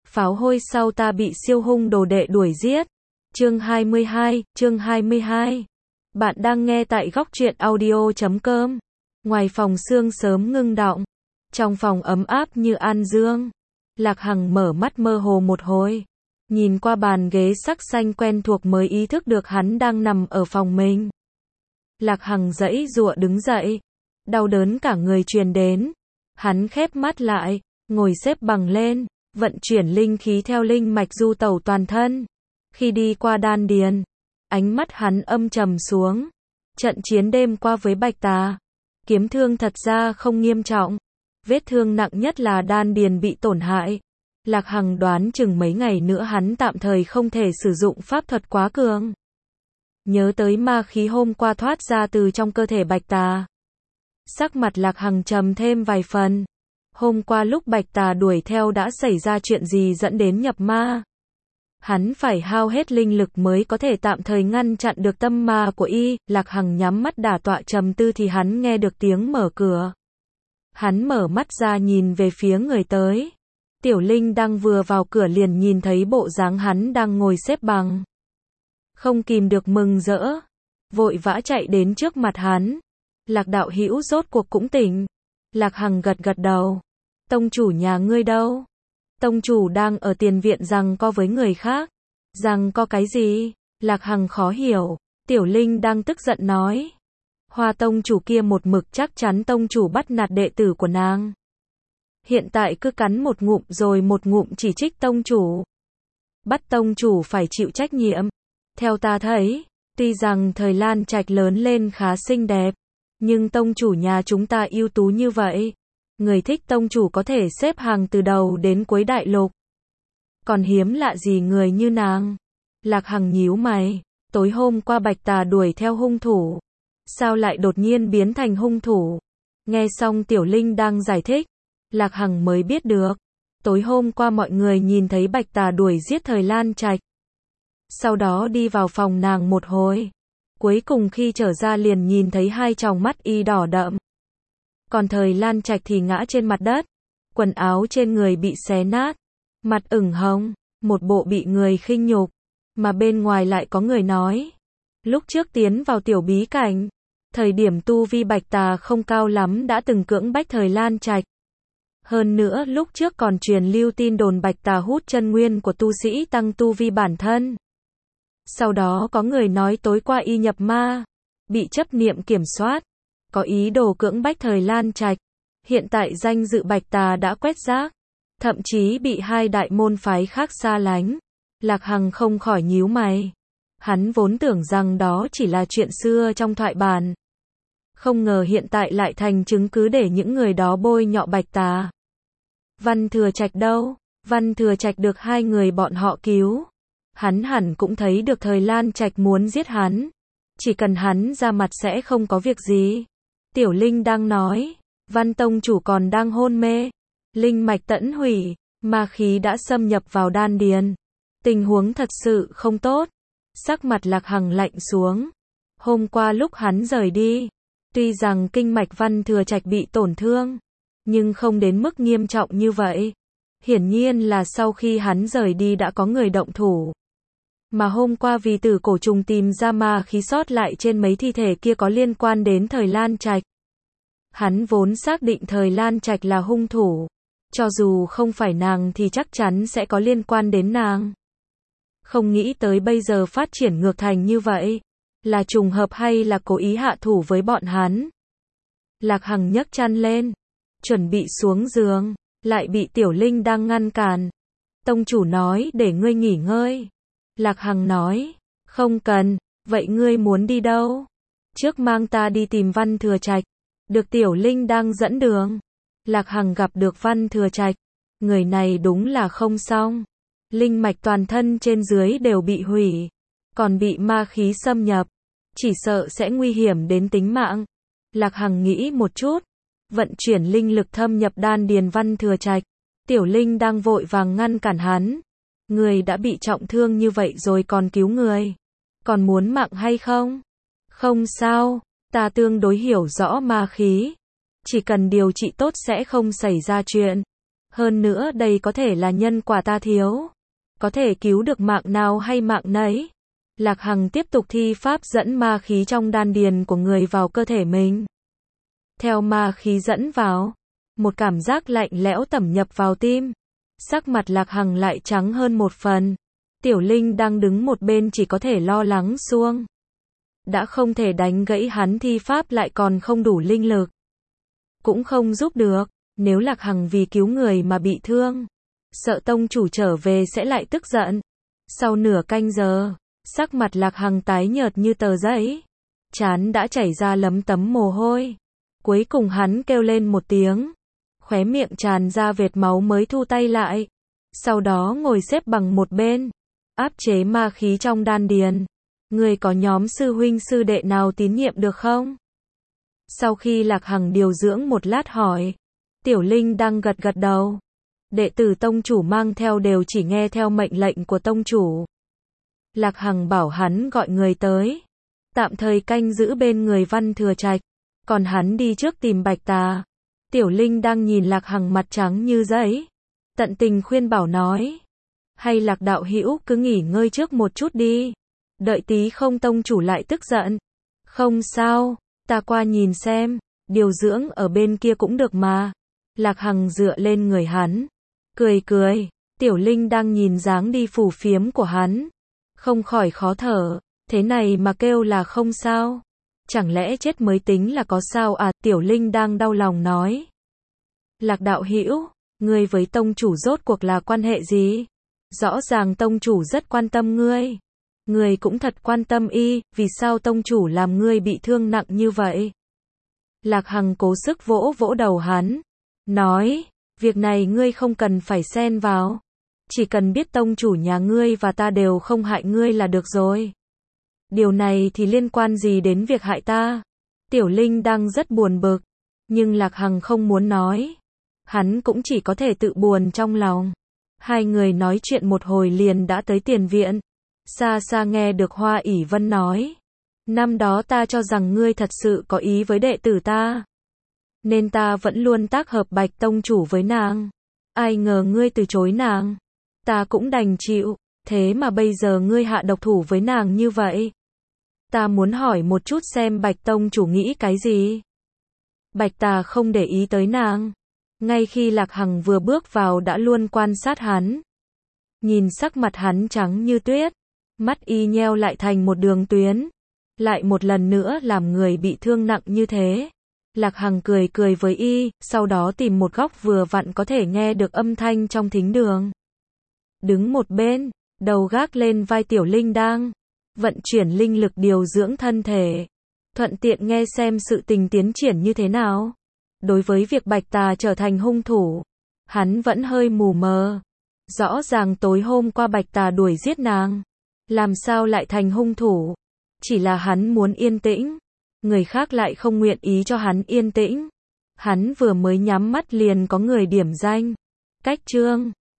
Pháo hôi sau ta bị siêu hung đồ đệ đuổi giết. Chương 22. Bạn đang nghe tại góc truyện audio.com. Ngoài phòng sương sớm ngưng đọng, trong phòng ấm áp như an dương. Lạc Hằng mở mắt mơ hồ một hồi, nhìn qua bàn ghế sắc xanh quen thuộc mới ý thức được hắn đang nằm ở phòng mình. Lạc Hằng giãy giụa đứng dậy, đau đớn cả người truyền đến. Hắn khép mắt lại, ngồi xếp bằng lên, vận chuyển linh khí theo linh mạch du tẩu toàn thân. Khi đi qua đan điền, ánh mắt hắn âm trầm xuống. Trận chiến đêm qua với Bạch Tà, kiếm thương thật ra không nghiêm trọng. Vết thương nặng nhất là đan điền bị tổn hại. Lạc Hằng đoán chừng mấy ngày nữa hắn tạm thời không thể sử dụng pháp thuật quá cường. Nhớ tới ma khí hôm qua thoát ra từ trong cơ thể Bạch Tà, sắc mặt Lạc Hằng trầm thêm vài phần. Hôm qua lúc Bạch Tà đuổi theo đã xảy ra chuyện gì dẫn đến nhập ma? Hắn phải hao hết linh lực mới có thể tạm thời ngăn chặn được tâm ma của y. Lạc Hằng nhắm mắt đả tọa trầm tư thì hắn nghe được tiếng mở cửa. Hắn mở mắt ra nhìn về phía người tới. Tiểu Linh đang vừa vào cửa liền nhìn thấy bộ dáng hắn đang ngồi xếp bằng. Không kìm được mừng rỡ, vội vã chạy đến trước mặt hắn. Lạc đạo hữu rốt cuộc cũng tỉnh. Lạc Hằng gật gật đầu. Tông chủ nhà ngươi đâu? Tông chủ đang ở tiền viện giằng co với người khác. Giằng co cái gì? Lạc Hằng khó hiểu. Tiểu Linh đang tức giận nói. Hoa tông chủ kia một mực chắc chắn tông chủ bắt nạt đệ tử của nàng. Hiện tại cứ cắn một ngụm rồi một ngụm chỉ trích tông chủ. Bắt tông chủ phải chịu trách nhiệm. Theo ta thấy, tuy rằng thời Lan Trạch lớn lên khá xinh đẹp, nhưng tông chủ nhà chúng ta ưu tú như vậy. Người thích tông chủ có thể xếp hàng từ đầu đến cuối đại lục. Còn hiếm lạ gì người như nàng. Lạc Hằng nhíu mày. Tối hôm qua Bạch Tà đuổi theo hung thủ. Sao lại đột nhiên biến thành hung thủ? Nghe xong Tiểu Linh đang giải thích, Lạc Hằng mới biết được. Tối hôm qua mọi người nhìn thấy Bạch Tà đuổi giết thời Lan Trạch. Sau đó đi vào phòng nàng một hồi. Cuối cùng khi trở ra liền nhìn thấy hai tròng mắt y đỏ đậm. Còn thời Lan Trạch thì ngã trên mặt đất. Quần áo trên người bị xé nát. Mặt ửng hồng. Một bộ bị người khinh nhục. Mà bên ngoài lại có người nói. Lúc trước tiến vào tiểu bí cảnh, thời điểm tu vi Bạch Tà không cao lắm đã từng cưỡng bách thời Lan Trạch. Hơn nữa lúc trước còn truyền lưu tin đồn Bạch Tà hút chân nguyên của tu sĩ tăng tu vi bản thân. Sau đó có người nói tối qua y nhập ma, bị chấp niệm kiểm soát, có ý đồ cưỡng bách thời Lan Trạch. Hiện tại danh dự Bạch Tà đã quét rác, thậm chí bị hai đại môn phái khác xa lánh. Lạc Hằng không khỏi nhíu mày. Hắn vốn tưởng rằng đó chỉ là chuyện xưa trong thoại bản. Không ngờ hiện tại lại thành chứng cứ để những người đó bôi nhọ Bạch Tà. Văn Thừa Trạch đâu? Văn Thừa Trạch được hai người bọn họ cứu. Hắn hẳn cũng thấy được thời Lan Trạch muốn giết hắn. Chỉ cần hắn ra mặt sẽ không có việc gì. Tiểu Linh đang nói. Văn tông chủ còn đang hôn mê. Linh mạch tẫn hủy. Ma khí đã xâm nhập vào đan điền. Tình huống thật sự không tốt. Sắc mặt Lạc Hằng lạnh xuống. Hôm qua lúc hắn rời đi, tuy rằng kinh mạch Văn Thừa Trạch bị tổn thương, nhưng không đến mức nghiêm trọng như vậy. Hiển nhiên là sau khi hắn rời đi đã có người động thủ. Mà hôm qua vì tử cổ trùng tìm ra ma khí sót lại trên mấy thi thể kia có liên quan đến thời Lan Trạch. Hắn vốn xác định thời Lan Trạch là hung thủ. Cho dù không phải nàng thì chắc chắn sẽ có liên quan đến nàng. Không nghĩ tới bây giờ phát triển ngược thành như vậy. Là trùng hợp hay là cố ý hạ thủ với bọn hắn? Lạc Hằng nhấc chăn lên, chuẩn bị xuống giường, lại bị Tiểu Linh đang ngăn cản. Tông chủ nói để ngươi nghỉ ngơi. Lạc Hằng nói, không cần, vậy ngươi muốn đi đâu? Trước mang ta đi tìm Văn Thừa Trạch. Được Tiểu Linh đang dẫn đường. Lạc Hằng gặp được Văn Thừa Trạch. Người này đúng là không xong. Linh mạch toàn thân trên dưới đều bị hủy, còn bị ma khí xâm nhập, chỉ sợ sẽ nguy hiểm đến tính mạng. Lạc Hằng nghĩ một chút, vận chuyển linh lực thâm nhập đan điền Văn Thừa Trạch. Tiểu Linh đang vội vàng ngăn cản hắn. Người đã bị trọng thương như vậy rồi còn cứu người, còn muốn mạng hay không? Không sao, ta tương đối hiểu rõ ma khí, chỉ cần điều trị tốt sẽ không xảy ra chuyện. Hơn nữa đây có thể là nhân quả ta thiếu. Có thể cứu được mạng nào hay mạng nấy. Lạc Hằng tiếp tục thi pháp dẫn ma khí trong đan điền của người vào cơ thể mình. Theo ma khí dẫn vào, một cảm giác lạnh lẽo tẩm nhập vào tim. Sắc mặt Lạc Hằng lại trắng hơn một phần. Tiểu Linh đang đứng một bên chỉ có thể lo lắng xuông. Đã không thể đánh gãy hắn thi pháp lại còn không đủ linh lực. Cũng không giúp được, nếu Lạc Hằng vì cứu người mà bị thương. Sợ tông chủ trở về sẽ lại tức giận. Sau nửa canh giờ, sắc mặt Lạc Hằng tái nhợt như tờ giấy. Trán đã chảy ra lấm tấm mồ hôi. Cuối cùng hắn kêu lên một tiếng. Khóe miệng tràn ra vệt máu mới thu tay lại. Sau đó ngồi xếp bằng một bên. Áp chế ma khí trong đan điền. Người có nhóm sư huynh sư đệ nào tín nhiệm được không? Sau khi Lạc Hằng điều dưỡng một lát hỏi. Tiểu Linh đang gật gật đầu. Đệ tử tông chủ mang theo đều chỉ nghe theo mệnh lệnh của tông chủ. Lạc Hằng bảo hắn gọi người tới. Tạm thời canh giữ bên người Văn Thừa Trạch. Còn hắn đi trước tìm Bạch Tà. Tiểu Linh đang nhìn Lạc Hằng mặt trắng như giấy. Tận tình khuyên bảo nói. Hay Lạc đạo hữu cứ nghỉ ngơi trước một chút đi. Đợi tí không tông chủ lại tức giận. Không sao, ta qua nhìn xem. Điều dưỡng ở bên kia cũng được mà. Lạc Hằng dựa lên người hắn. Cười cười. Tiểu Linh đang nhìn dáng đi phù phiếm của hắn. Không khỏi khó thở. Thế này mà kêu là không sao. Chẳng lẽ chết mới tính là có sao à? Tiểu Linh đang đau lòng nói. Lạc đạo hữu, ngươi với tông chủ rốt cuộc là quan hệ gì? Rõ ràng tông chủ rất quan tâm ngươi. Ngươi cũng thật quan tâm y, vì sao tông chủ làm ngươi bị thương nặng như vậy? Lạc Hằng cố sức vỗ vỗ đầu hắn. Nói, việc này ngươi không cần phải xen vào. Chỉ cần biết tông chủ nhà ngươi và ta đều không hại ngươi là được rồi. Điều này thì liên quan gì đến việc hại ta? Tiểu Linh đang rất buồn bực. Nhưng Lạc Hằng không muốn nói. Hắn cũng chỉ có thể tự buồn trong lòng. Hai người nói chuyện một hồi liền đã tới tiền viện. Xa xa nghe được Hoa ỷ Vân nói. Năm đó ta cho rằng ngươi thật sự có ý với đệ tử ta. Nên ta vẫn luôn tác hợp Bạch tông chủ với nàng. Ai ngờ ngươi từ chối nàng. Ta cũng đành chịu. Thế mà bây giờ ngươi hạ độc thủ với nàng như vậy. Ta muốn hỏi một chút xem Bạch tông chủ nghĩ cái gì. Bạch Tà không để ý tới nàng. Ngay khi Lạc Hằng vừa bước vào đã luôn quan sát hắn. Nhìn sắc mặt hắn trắng như tuyết. Mắt y nheo lại thành một đường tuyến. Lại một lần nữa làm người bị thương nặng như thế. Lạc Hằng cười cười với y, sau đó tìm một góc vừa vặn có thể nghe được âm thanh trong thính đường. Đứng một bên, đầu gác lên vai Tiểu Linh đang vận chuyển linh lực điều dưỡng thân thể. Thuận tiện nghe xem sự tình tiến triển như thế nào. Đối với việc Bạch Tà trở thành hung thủ, hắn vẫn hơi mù mờ. Rõ ràng tối hôm qua Bạch Tà đuổi giết nàng. Làm sao lại thành hung thủ? Chỉ là hắn muốn yên tĩnh. Người khác lại không nguyện ý cho hắn yên tĩnh. Hắn vừa mới nhắm mắt liền có người điểm danh. Cách chương